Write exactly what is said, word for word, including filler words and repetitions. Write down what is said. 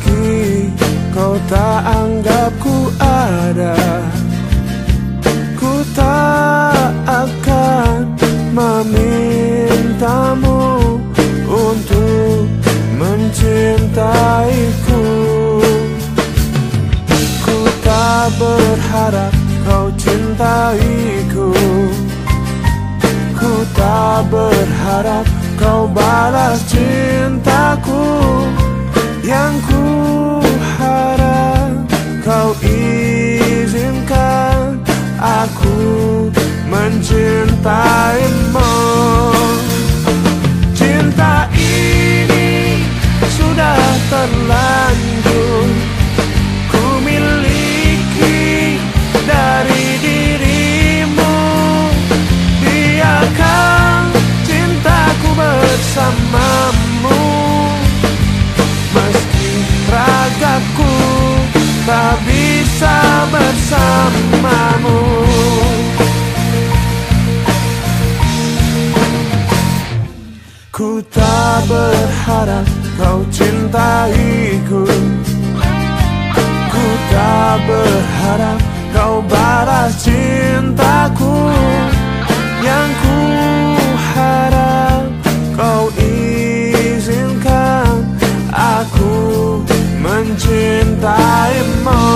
Meski kau tak anggapku ada, ku tak akan memintamu untuk mencintaiku. Ku tak berharap kau cintaiku, ku tak berharap kau balas cintaku. Yang ku harap kau izinkan aku mencintaimu. Cinta ini sudah terlanjur ku miliki dari dirimu. Biarkan cintaku bersamamu, meski ragaku tak bisa bersamamu. Ku tak berharap kau cintaiku, ku tak berharap kau balas cintaku. Yang ku harap kau izinkan aku mencintaimu.